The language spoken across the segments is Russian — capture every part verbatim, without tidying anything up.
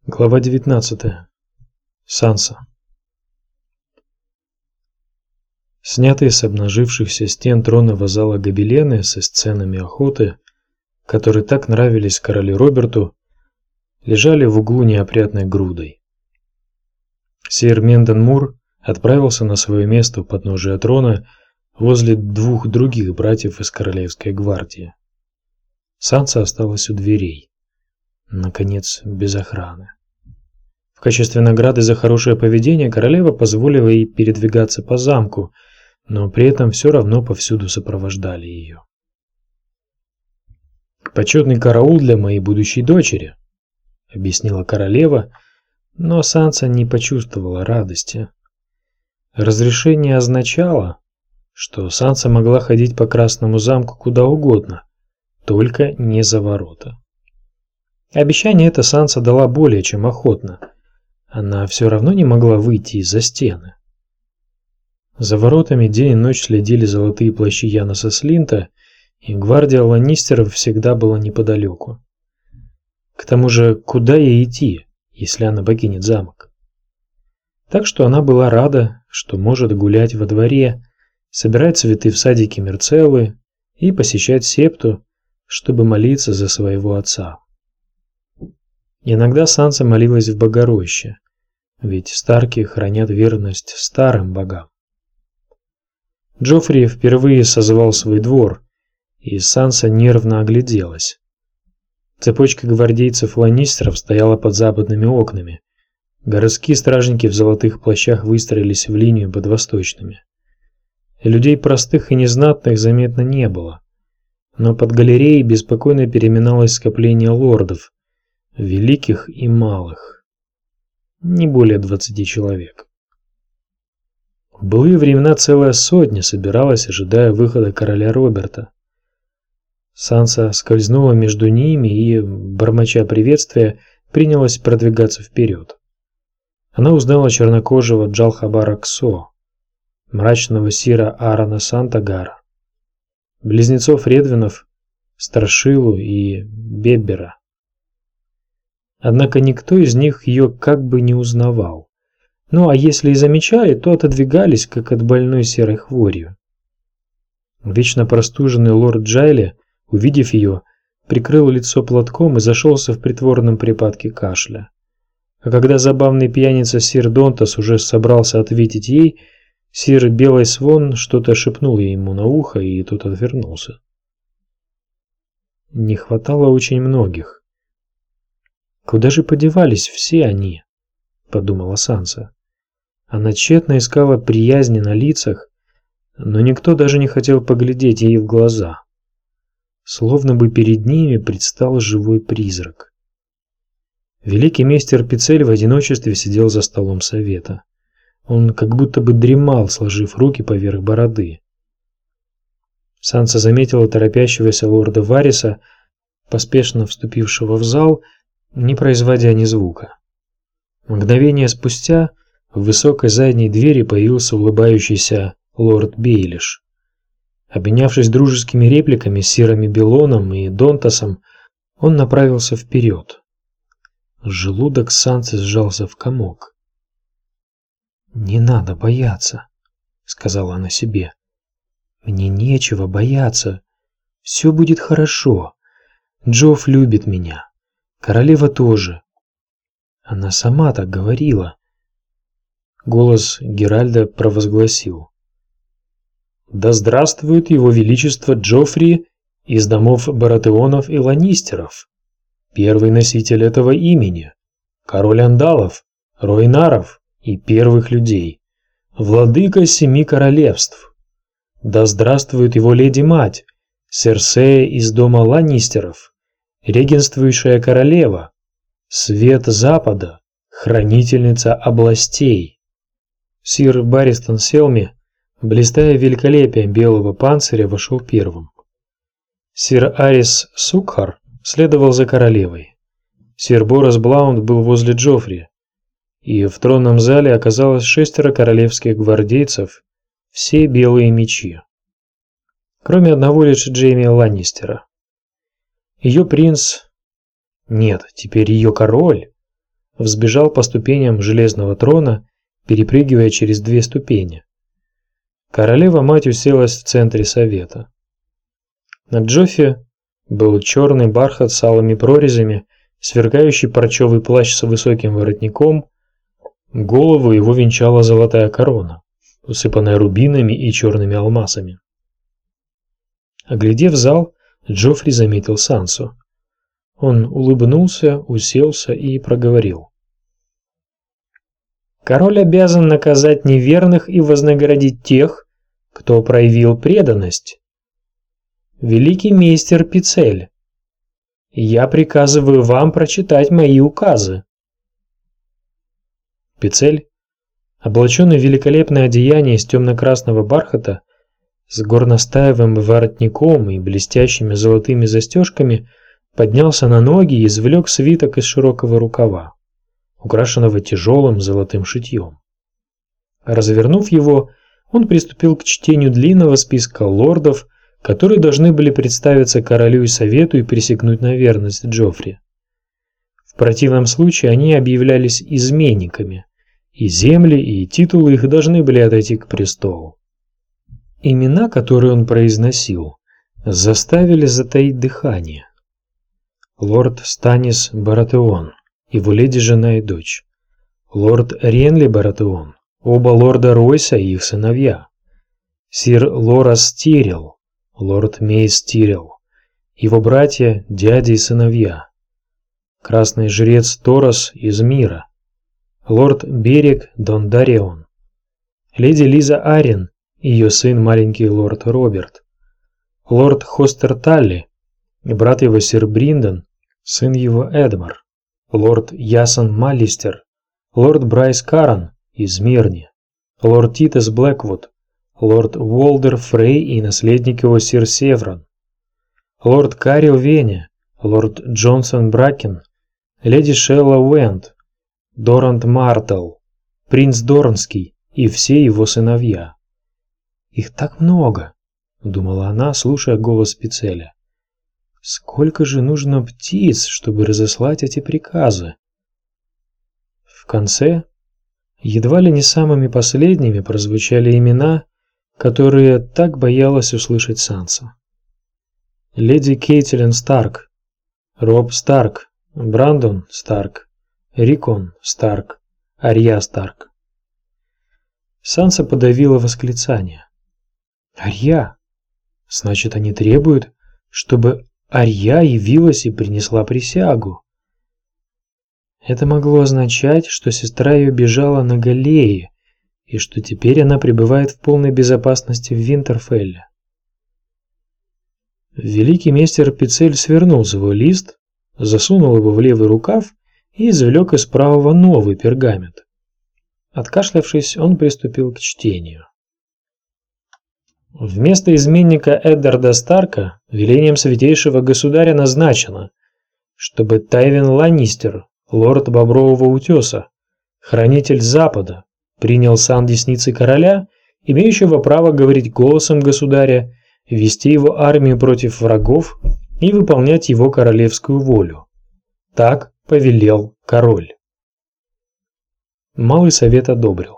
Глава девятнадцатая. Санса. Снятые с обнажившихся стен тронного зала гобелены со сценами охоты, которые так нравились королю Роберту, лежали в углу неопрятной грудой. Сир Менден Мур отправился на свое место у подножия трона возле двух других братьев из королевской гвардии. Санса осталась у дверей. Наконец, без охраны. В качестве награды за хорошее поведение королева позволила ей передвигаться по замку, но при этом все равно повсюду сопровождали ее. «Почетный караул для моей будущей дочери», — объяснила королева, но Санса не почувствовала радости. Разрешение означало, что Санса могла ходить по Красному замку куда угодно, только не за ворота. Обещание это Санса дала более чем охотно. Она все равно не могла выйти из-за стены. За воротами день и ночь следили золотые плащи Яноса Слинта, и гвардия ланнистеров всегда была неподалеку. К тому же, куда ей идти, если она покинет замок? Так что она была рада, что может гулять во дворе, собирать цветы в садике Мирцеллы и посещать септу, чтобы молиться за своего отца. Иногда Санса молилась в Богороще, ведь Старки хранят верность старым богам. Джоффри впервые созвал свой двор, и Санса нервно огляделась. Цепочка гвардейцев ланнистеров стояла под западными окнами. Городские стражники в золотых плащах выстроились в линию под восточными. Людей простых и незнатных заметно не было, но под галереей беспокойно переминалось скопление лордов, великих и малых, не более двадцати человек. В былые времена целая сотня собиралась, ожидая выхода короля Роберта. Санса скользнула между ними и, бормоча приветствия, принялась продвигаться вперед. Она узнала чернокожего Джалхабара Ксо, мрачного сира Аарона Сантагара, близнецов Редвинов, Страшилу и Беббера. Однако никто из них ее как бы не узнавал. Ну а если и замечали, то отодвигались, как от больной серой хворью. Вечно простуженный лорд Джайли, увидев ее, прикрыл лицо платком и зашелся в притворном припадке кашля. А когда забавный пьяница сир Донтас уже собрался ответить ей, сир Белый Свон что-то шепнул ему на ухо, и тот отвернулся. Не хватало очень многих. «Куда же подевались все они?» – подумала Санса. Она тщетно искала приязни на лицах, но никто даже не хотел поглядеть ей в глаза. Словно бы перед ними предстал живой призрак. Великий мейстер Пицель в одиночестве сидел за столом совета. Он как будто бы дремал, сложив руки поверх бороды. Санса заметила торопящегося лорда Вариса, поспешно вступившего в зал, не производя ни звука. Мгновение спустя в высокой задней двери появился улыбающийся лорд Бейлиш. Обменявшись дружескими репликами с сирами Белоном и Донтасом, он направился вперед. Желудок Сансы сжался в комок. «Не надо бояться», — сказала она себе. «Мне нечего бояться. Все будет хорошо. Джофф любит меня. Королева тоже. Она сама так говорила». Голос Геральда провозгласил: «Да здравствует его величество Джоффри из домов Баратеонов и Ланнистеров, первый носитель этого имени, король Андалов, Ройнаров и первых людей, владыка семи королевств. Да здравствует его леди-мать, Серсея из дома Ланнистеров, регенствующая королева, свет Запада, хранительница областей». Сир Барристон Селми, блистая великолепием белого панциря, вошел первым. Сир Арис Сукхар следовал за королевой. Сир Борас Блаунд был возле Джоффри, и в тронном зале оказалось шестеро королевских гвардейцев, все белые мечи. Кроме одного лишь Джейми Ланнистера. Ее принц... Нет, теперь ее король взбежал по ступеням железного трона, перепрыгивая через две ступени. Королева-мать уселась в центре совета. На Джоффе был черный бархат с алыми прорезями, сверкающий парчевый плащ с высоким воротником, голову его венчала золотая корона, усыпанная рубинами и черными алмазами. Оглядев зал, Джоффри заметил Сансу. Он улыбнулся, уселся и проговорил. «Король обязан наказать неверных и вознаградить тех, кто проявил преданность. Великий мейстер Пицель, я приказываю вам прочитать мои указы». Пицель, облаченный в великолепное одеяние из темно-красного бархата, с горностаевым воротником и блестящими золотыми застежками, поднялся на ноги и извлек свиток из широкого рукава, украшенного тяжелым золотым шитьем. Развернув его, он приступил к чтению длинного списка лордов, которые должны были представиться королю и совету и присягнуть на верность Джоффри. В противном случае они объявлялись изменниками, и земли, и титулы их должны были отойти к престолу. Имена, которые он произносил, заставили затаить дыхание. Лорд Станис Баратеон, его леди-жена и дочь. Лорд Ренли Баратеон, оба лорда Ройса и их сыновья. Сир Лорас Тирел, лорд Мейс Тирел, его братья, дяди и сыновья. Красный жрец Торос из Мира. Лорд Берег Дондарион. Леди Лиза Арен, ее сын маленький лорд Роберт. Лорд Хостер Талли, брат его сир Бриндон, сын его Эдмар. Лорд Ясон Маллистер, лорд Брайс Каран из Мирни. Лорд Титас Блэквуд, лорд Уолдер Фрей и наследник его сир Севрон. Лорд Карил Веня, лорд Джонсон Бракен, леди Шелла Уэнд, Дорант Мартел, принц Дорнский и все его сыновья. «Их так много», — думала она, слушая голос Пицеля. «Сколько же нужно птиц, чтобы разослать эти приказы?» В конце, едва ли не самыми последними, прозвучали имена, которые так боялась услышать Санса. Леди Кейтилин Старк, Роб Старк, Брандон Старк, Рикон Старк, Арья Старк. Санса подавила восклицание. Арья! Значит, они требуют, чтобы Арья явилась и принесла присягу. Это могло означать, что сестра ее бежала на галее, и что теперь она пребывает в полной безопасности в Винтерфелле. Великий мейстер Пицель свернул свой лист, засунул его в левый рукав и извлек из правого новый пергамент. Откашлявшись, он приступил к чтению. Вместо изменника Эддарда Старка велением святейшего государя назначено, чтобы Тайвин Ланнистер, лорд Бобрового утеса, хранитель Запада, принял сан десницы короля, имеющего право говорить голосом государя, вести его армию против врагов и выполнять его королевскую волю. Так повелел король. Малый совет одобрил.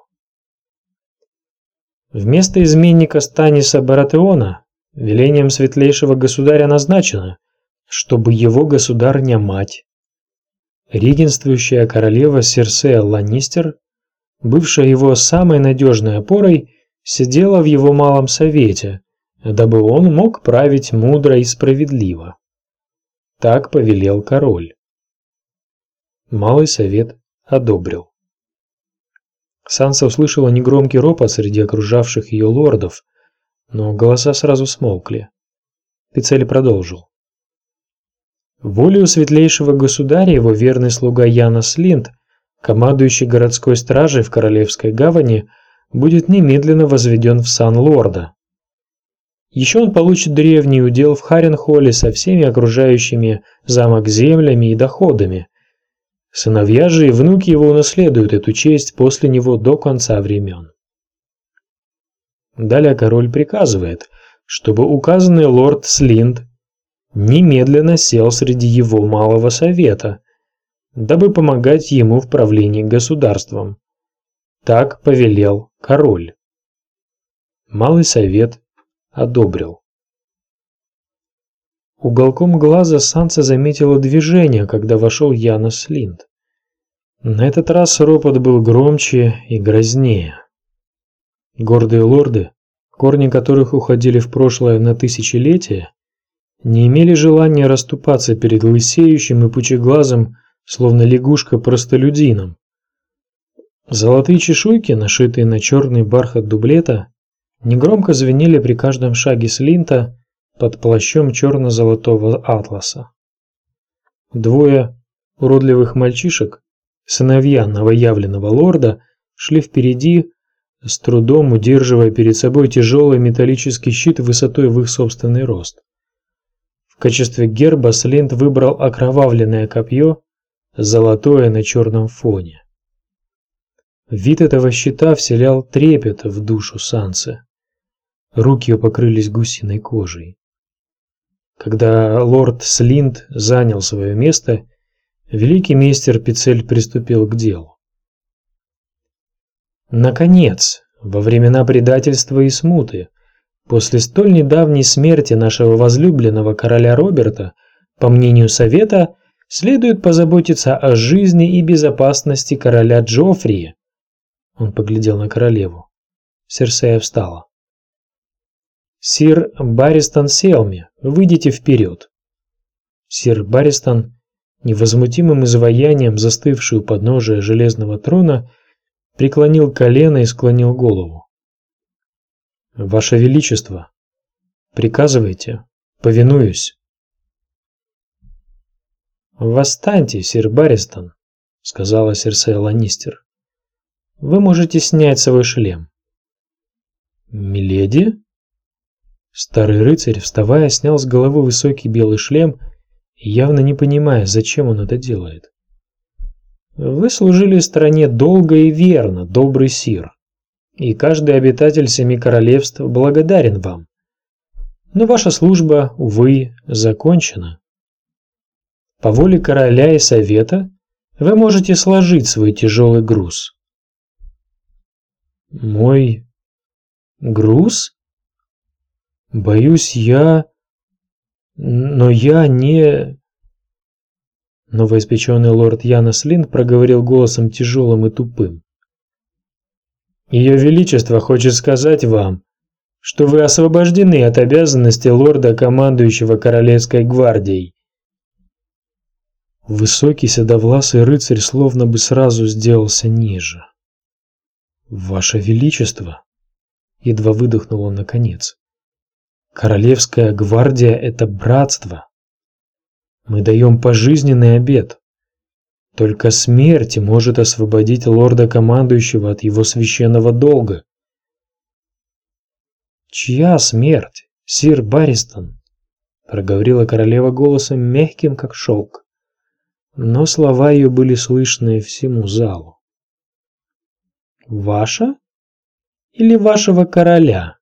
Вместо изменника Станиса Баратеона велением светлейшего государя назначено, чтобы его государня-мать, регенствующая королева Серсея Ланнистер, бывшая его самой надежной опорой, сидела в его малом совете, дабы он мог править мудро и справедливо. Так повелел король. Малый совет одобрил. Санса услышала негромкий ропот среди окружавших ее лордов, но голоса сразу смолкли. Пицель продолжил. Волею светлейшего государя его верный слуга Янос Линд, командующий городской стражей в Королевской гавани, будет немедленно возведен в сан лорда. Еще он получит древний удел в Харенхолле со всеми окружающими замок землями и доходами. Сыновья же и внуки его унаследуют эту честь после него до конца времен. Далее король приказывает, чтобы указанный лорд Слинд немедленно сел среди его малого совета, дабы помогать ему в правлении государством. Так повелел король. Малый совет одобрил. Уголком глаза Санса заметила движение, когда вошел Янос Линд. На этот раз ропот был громче и грознее. Гордые лорды, корни которых уходили в прошлое на тысячелетия, не имели желания расступаться перед лысеющим и пучеглазым, словно лягушка, простолюдином. Золотые чешуйки, нашитые на черный бархат дублета, негромко звенели при каждом шаге Слинта под плащом черно-золотого атласа. Двое уродливых мальчишек, сыновья новоявленного лорда, шли впереди, с трудом удерживая перед собой тяжелый металлический щит высотой в их собственный рост. В качестве герба Слинт выбрал окровавленное копье, золотое на черном фоне. Вид этого щита вселял трепет в душу Сансы. Руки ее покрылись гусиной кожей. Когда лорд Слинт занял свое место, великий мейстер Пицель приступил к делу. Наконец, во времена предательства и смуты, после столь недавней смерти нашего возлюбленного короля Роберта, по мнению совета, следует позаботиться о жизни и безопасности короля Джоффрия. Он поглядел на королеву. Серсея встала. «Сир Барристон Селми, выйдите вперед!» Сир Барристон, невозмутимым изваянием застывший у подножия железного трона, преклонил колено и склонил голову. «Ваше Величество, приказывайте, повинуюсь». «Восстаньте, сир Барристон», — сказала Серсея Ланнистер. «Вы можете снять свой шлем». «Миледи?» Старый рыцарь, вставая, снял с головы высокий белый шлем, явно не понимая, зачем он это делает. «Вы служили стране долго и верно, добрый сир, и каждый обитатель семи королевств благодарен вам. Но ваша служба, увы, закончена. По воле короля и совета вы можете сложить свой тяжелый груз». «Мой груз? Боюсь, я... Но я не...» Новоиспеченный лорд Янос Линд проговорил голосом тяжелым и тупым. «Ее Величество хочет сказать вам, что вы освобождены от обязанности лорда, командующего Королевской гвардией». Высокий седовласый рыцарь словно бы сразу сделался ниже. «Ваше Величество!» — едва выдохнул он наконец. «Королевская гвардия — это братство. Мы даем пожизненный обет. Только смерть может освободить лорда-командующего от его священного долга». «Чья смерть, сир Барристон?» — проговорила королева голосом мягким, как шелк. Но слова ее были слышны всему залу. «Ваша? Или вашего короля?»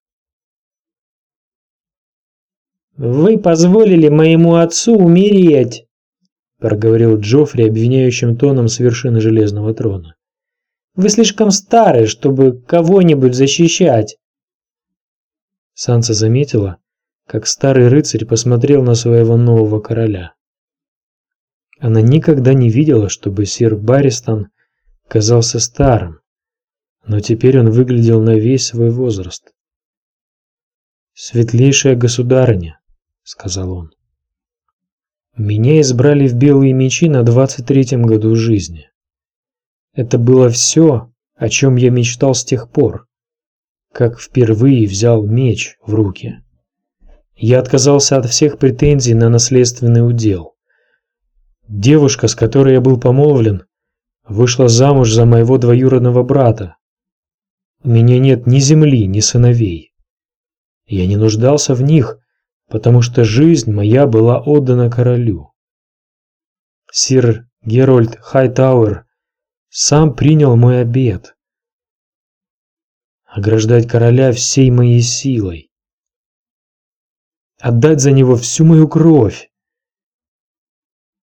«Вы позволили моему отцу умереть», — проговорил Джоффри обвиняющим тоном с вершины железного трона. «Вы слишком стары, чтобы кого-нибудь защищать». Санса заметила, как старый рыцарь посмотрел на своего нового короля. Она никогда не видела, чтобы сир Барристон казался старым, но теперь он выглядел на весь свой возраст. «Светлейшая государыня», — сказал он, — «меня избрали в белые мечи на двадцать третьем году жизни. Это было все, о чем я мечтал с тех пор, как впервые взял меч в руки. Я отказался от всех претензий на наследственный удел. Девушка, с которой я был помолвлен, вышла замуж за моего двоюродного брата. У меня нет ни земли, ни сыновей. Я не нуждался в них, потому что жизнь моя была отдана королю. Сир Герольд Хайтауэр сам принял мой обет ограждать короля всей моей силой, отдать за него всю мою кровь.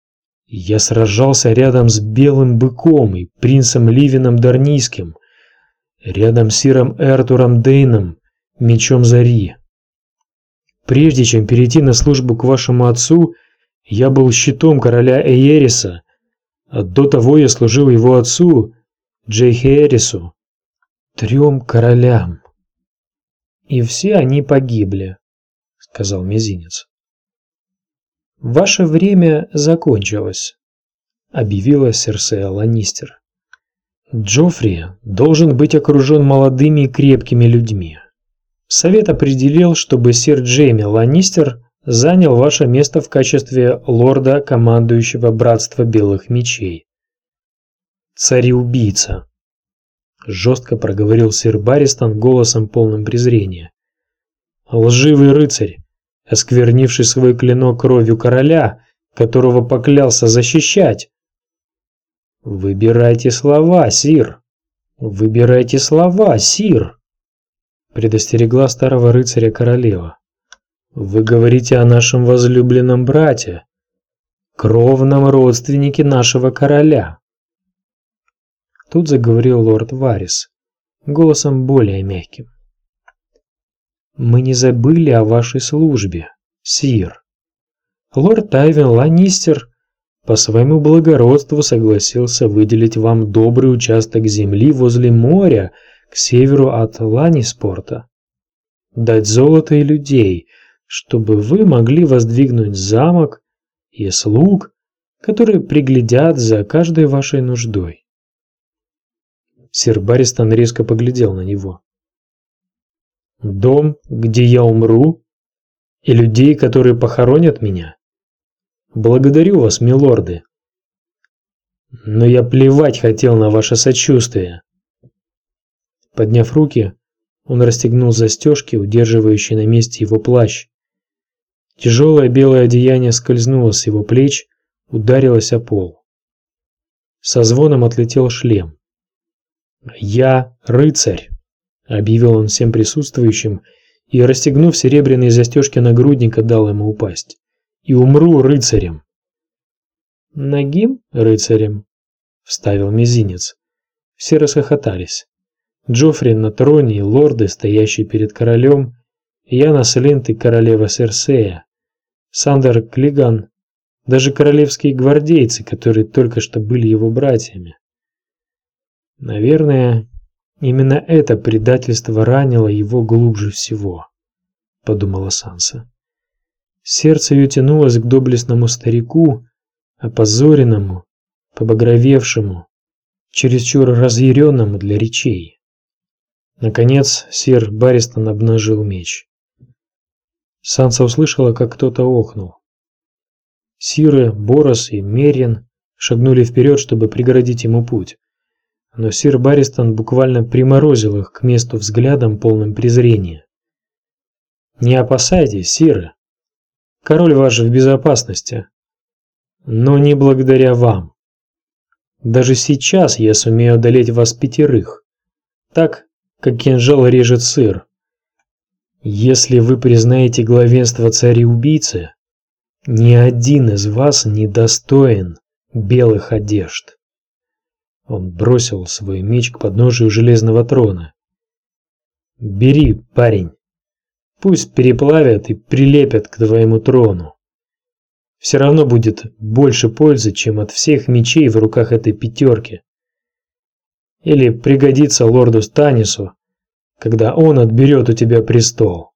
Я сражался рядом с Белым Быком и принцем Ливином Дарнийским, рядом с сиром Эртуром Дейном, мечом Зари. Прежде чем перейти на службу к вашему отцу, я был щитом короля Эериса, а до того я служил его отцу, Джейхерису, трем королям. И все они погибли, сказал Мизинец. Ваше время закончилось, объявила Серсея Ланнистер. Джоффри должен быть окружен молодыми и крепкими людьми. Совет определил, чтобы сир Джейми Ланнистер занял ваше место в качестве лорда, командующего Братства Белых Мечей. Цареубийца, жестко проговорил сир Барристон голосом полным презрения. Лживый рыцарь, осквернивший свой клинок кровью короля, которого поклялся защищать. Выбирайте слова, сир. Выбирайте слова, сир, предостерегла старого рыцаря королева. Вы говорите о нашем возлюбленном брате, кровном родственнике нашего короля. Тут заговорил лорд Варис, голосом более мягким. Мы не забыли о вашей службе, сир. Лорд Тайвин Ланнистер по своему благородству согласился выделить вам добрый участок земли возле моря к северу от Ланниспорта, дать золото и людей, чтобы вы могли воздвигнуть замок и слуг, которые приглядят за каждой вашей нуждой. Сир Барристон резко поглядел на него. Дом, где я умру, и людей, которые похоронят меня? Благодарю вас, милорды. Но я плевать хотел на ваше сочувствие. Подняв руки, он расстегнул застежки, удерживающие на месте его плащ. Тяжелое белое одеяние скользнуло с его плеч, ударилось о пол. Со звоном отлетел шлем. «Я рыцарь», — объявил он всем присутствующим и, расстегнув серебряные застежки нагрудника, дал ему упасть. «И умру рыцарем». «Нагим рыцарем», — вставил Мизинец. Все расхохотались. Джоффри на троне и лорды, стоящие перед королем, Яна Слинт и королева Серсея, Сандер Клиган, даже королевские гвардейцы, которые только что были его братьями. Наверное, именно это предательство ранило его глубже всего, подумала Санса. Сердце ее тянулось к доблестному старику, опозоренному, побагровевшему, чересчур разъяренному для речей. Наконец, сир Барристон обнажил меч. Санса услышала, как кто-то охнул. Сиры, Борос и Мерин шагнули вперед, чтобы преградить ему путь. Но сир Барристон буквально приморозил их к месту взглядом, полным презрения. «Не опасайтесь, сиры. Король ваш в безопасности. Но не благодаря вам. Даже сейчас я сумею одолеть вас пятерых, так, как кинжал режет сыр. Если вы признаете главенство царя-убийцы, ни один из вас не достоин белых одежд». Он бросил свой меч к подножию железного трона. «Бери, парень. Пусть переплавят и прилепят к твоему трону. Все равно будет больше пользы, чем от всех мечей в руках этой пятерки. Или пригодится лорду Станису, когда он отберет у тебя престол».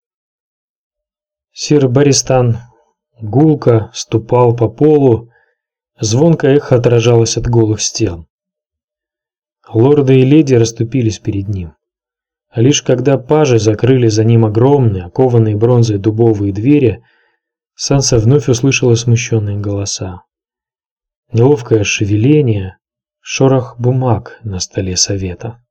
Сир Барристон гулко ступал по полу, звонко эхо отражалось от голых стен. Лорды и леди расступились перед ним. А лишь когда пажи закрыли за ним огромные, окованные бронзой дубовые двери, Санса вновь услышала смущенные голоса. Неловкое шевеление, шорох бумаг на столе совета.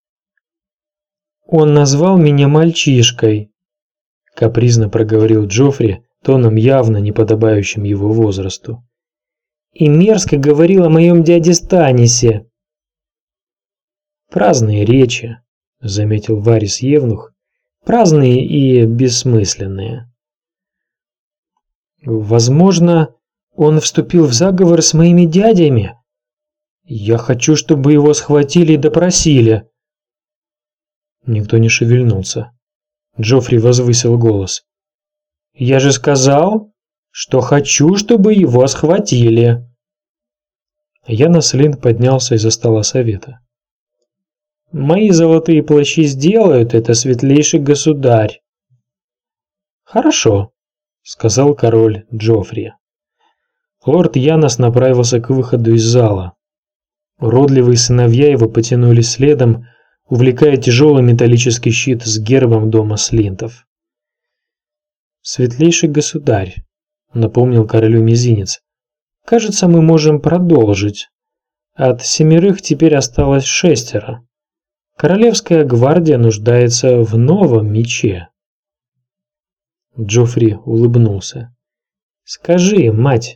«Он назвал меня мальчишкой», — капризно проговорил Джоффри тоном явно неподобающим его возрасту. «И мерзко говорил о моем дяде Станисе». «Праздные речи», — заметил Варис Евнух, — «праздные и бессмысленные». «Возможно, Он вступил в заговор с моими дядями. Я хочу, чтобы его схватили и допросили». Никто не шевельнулся. Джоффри возвысил голос. «Я же сказал, что хочу, чтобы его схватили». Янос Линд поднялся из-за стола совета. «Мои золотые плащи сделают это, светлейший государь». «Хорошо», — сказал король Джоффри. Лорд Янос направился к выходу из зала. Уродливые сыновья его потянулись следом, увлекая тяжелый металлический щит с гербом дома Слинтов. «Светлейший государь», — напомнил королю мизинец, — «кажется, мы можем продолжить. От семерых теперь осталось шестеро. Королевская гвардия нуждается в новом мече». Джоффри улыбнулся. «Скажи, мать».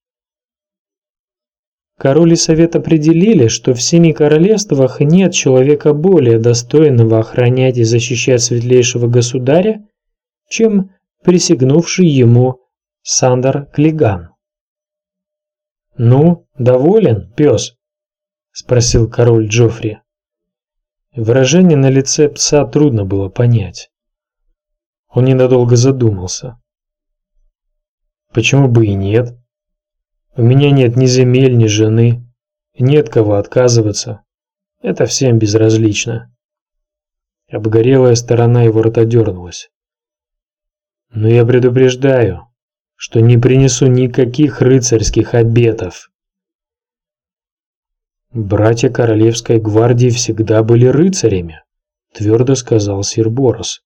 Король и совет определили, что в семи королевствах нет человека более достойного охранять и защищать светлейшего государя, чем присягнувший ему Сандер Клиган. «Ну, доволен, пес?» – спросил король Джоффри. Выражение на лице пса трудно было понять. Он ненадолго задумался. «Почему бы и нет? У меня нет ни земель, ни жены, нет кого отказываться. Это всем безразлично». Обгорелая сторона его рта дернулась. «Но я предупреждаю, что не принесу никаких рыцарских обетов». «Братья Королевской гвардии всегда были рыцарями», — твердо сказал сир Борос.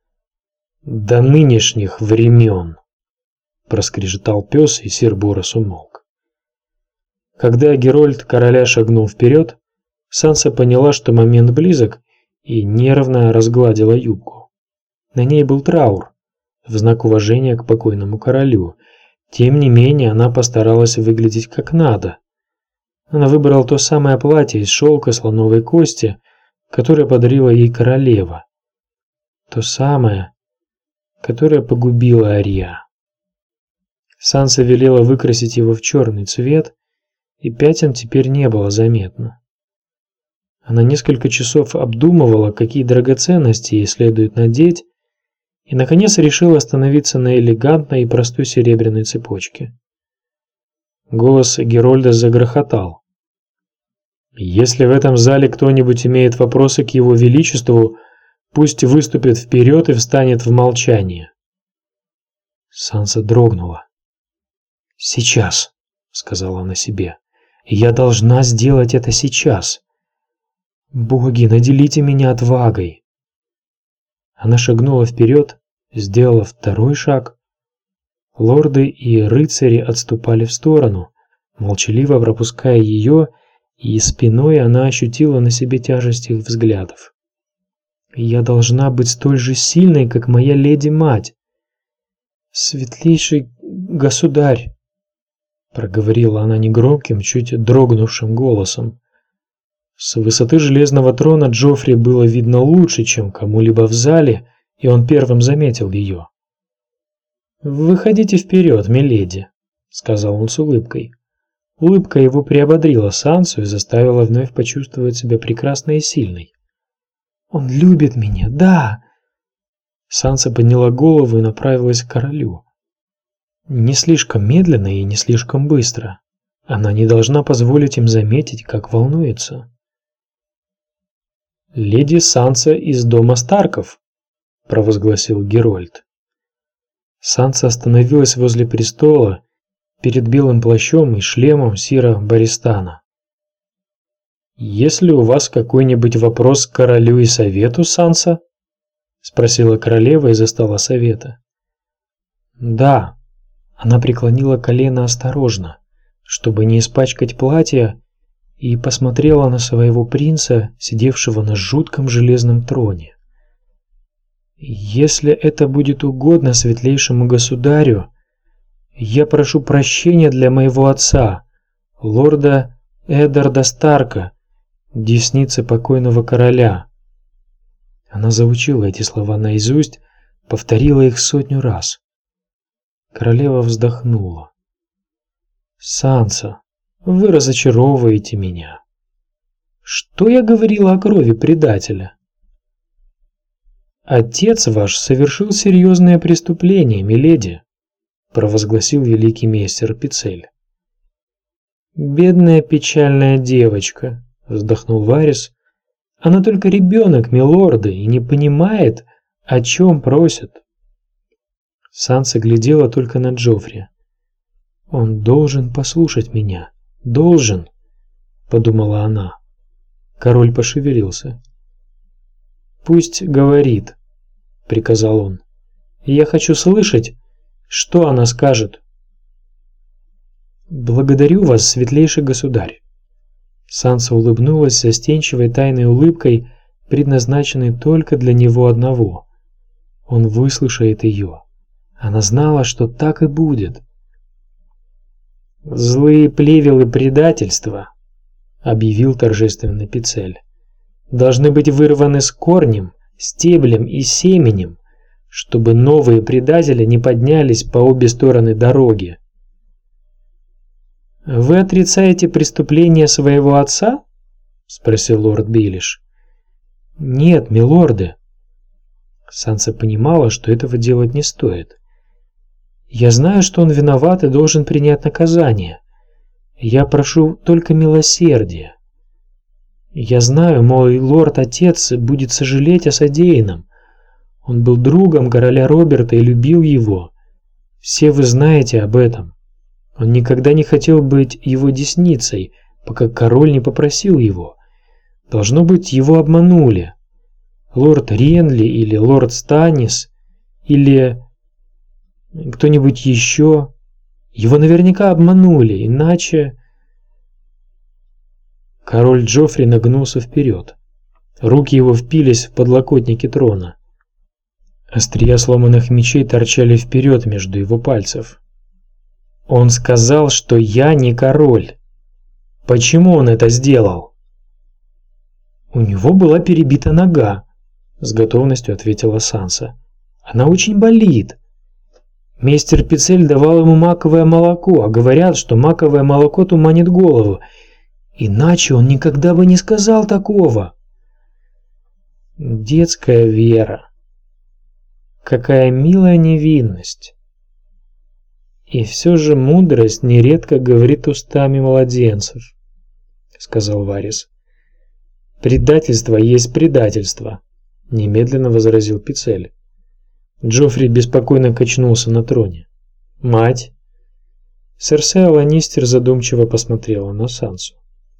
«До нынешних времен», — проскрежетал пес, и сир Борос умолк. Когда Герольд короля шагнул вперед, Санса поняла, что момент близок, и нервно разгладила юбку. На ней был траур, в знак уважения к покойному королю. Тем не менее, она постаралась выглядеть как надо. Она выбрала то самое платье из шелка слоновой кости, которое подарила ей королева. То самое, которое погубило Ария. Санса велела выкрасить его в черный цвет, и пятен теперь не было заметно. Она несколько часов обдумывала, какие драгоценности ей следует надеть, и, наконец, решила остановиться на элегантной и простой серебряной цепочке. Голос Герольда загрохотал. «Если в этом зале кто-нибудь имеет вопросы к его величеству, пусть выступит вперед и встанет в молчание». Санса дрогнула. «Сейчас», — сказала она себе, — «я должна сделать это сейчас. Боги, наделите меня отвагой». Она шагнула вперед, сделала второй шаг. Лорды и рыцари отступали в сторону, молчаливо пропуская ее, и спиной она ощутила на себе тяжесть их взглядов. «Я должна быть столь же сильной, как моя леди-мать». «Светлейший государь», — проговорила она негромким, чуть дрогнувшим голосом. С высоты железного трона Джоффри было видно лучше, чем кому-либо в зале, и он первым заметил ее. «Выходите вперед, миледи», — сказал он с улыбкой. Улыбка его приободрила Сансу и заставила вновь почувствовать себя прекрасной и сильной. «Он любит меня, да!» Санса подняла голову и направилась к королю. Не слишком медленно и не слишком быстро. Она не должна позволить им заметить, как волнуется. «Леди Санса из дома Старков», — провозгласил Герольд. Санса остановилась возле престола, перед белым плащом и шлемом сира Баристана. «Есть ли у вас какой-нибудь вопрос к королю и совету, Санса?» — спросила королева из-за стола совета. «Да». Она преклонила колено осторожно, чтобы не испачкать платье, и посмотрела на своего принца, сидевшего на жутком железном троне. «Если это будет угодно светлейшему государю, я прошу прощения для моего отца, лорда Эддарда Старка, десницы покойного короля». Она заучила эти слова наизусть, повторила их сотню раз. Королева вздохнула. Санса, вы разочаровываете меня. Что я говорила о крови предателя? Отец ваш совершил серьезное преступление, миледи, провозгласил великий мейстер Пицель. Бедная печальная девочка, вздохнул Варис. Она только ребенок, милорды, и не понимает, о чем просит. Санса глядела только на Джоффри. Он должен послушать меня, должен, подумала она. Король пошевелился. Пусть говорит, приказал он. Я хочу слышать, что она скажет. Благодарю вас, светлейший государь. Санса улыбнулась застенчивой тайной улыбкой, предназначенной только для него одного. Он выслушает ее. Она знала, что так и будет. Злые плевелы предательства, объявил торжественно Пицель, должны быть вырваны с корнем, стеблем и семенем, чтобы новые предатели не поднялись по обе стороны дороги. Вы отрицаете преступление своего отца? Спросил лорд Бейлиш. Нет, милорды. Санса понимала, что этого делать не стоит. Я знаю, что он виноват и должен принять наказание. Я прошу только милосердия. Я знаю, мой лорд-отец будет сожалеть о содеянном. Он был другом короля Роберта и любил его. Все вы знаете об этом. Он никогда не хотел быть его десницей, пока король не попросил его. Должно быть, его обманули. Лорд Ренли или лорд Станис или кто-нибудь еще. Его наверняка обманули, иначе... Король Джоффри нагнулся вперед. Руки его впились в подлокотники трона. Острия сломанных мечей торчали вперед между его пальцев. Он сказал, что я не король. Почему он это сделал? У него была перебита нога, с готовностью ответила Санса. Она очень болит. Мейстер Пицель давал ему маковое молоко, а говорят, что маковое молоко туманит голову. Иначе он никогда бы не сказал такого. Детская вера. Какая милая невинность. И все же мудрость нередко говорит устами младенцев, сказал Варис. Предательство есть предательство, немедленно возразил Пицель. Джоффри беспокойно качнулся на троне. Мать? Серсея Ланнистер задумчиво посмотрела на Сансу.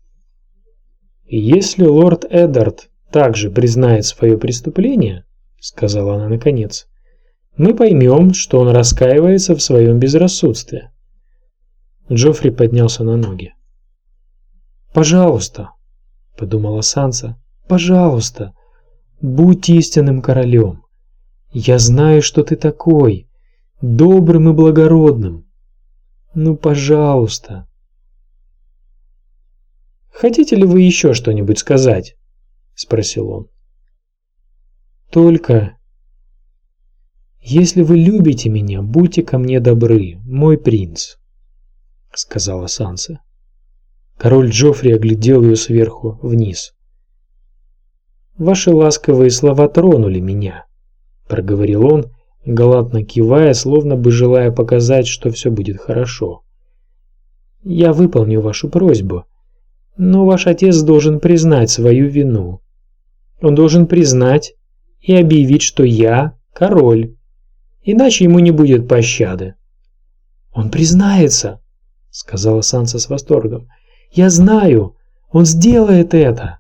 Если лорд Эддард также признает свое преступление, сказала она наконец, мы поймем, что он раскаивается в своем безрассудстве. Джоффри поднялся на ноги. Пожалуйста, подумала Санса, пожалуйста, будь истинным королем. Я знаю, что ты такой, добрым и благородным. Ну, пожалуйста. Хотите ли вы еще что-нибудь сказать? Спросил он. Только... Если вы любите меня, будьте ко мне добры, мой принц, сказала Санса. Король Джоффри оглядел ее сверху вниз. Ваши ласковые слова тронули меня, проговорил он, галантно кивая, словно бы желая показать, что все будет хорошо. Я выполню вашу просьбу, но ваш отец должен признать свою вину. Он должен признать и объявить, что я король. Иначе ему не будет пощады. Он признается, сказала Санса с восторгом. Я знаю, он сделает это.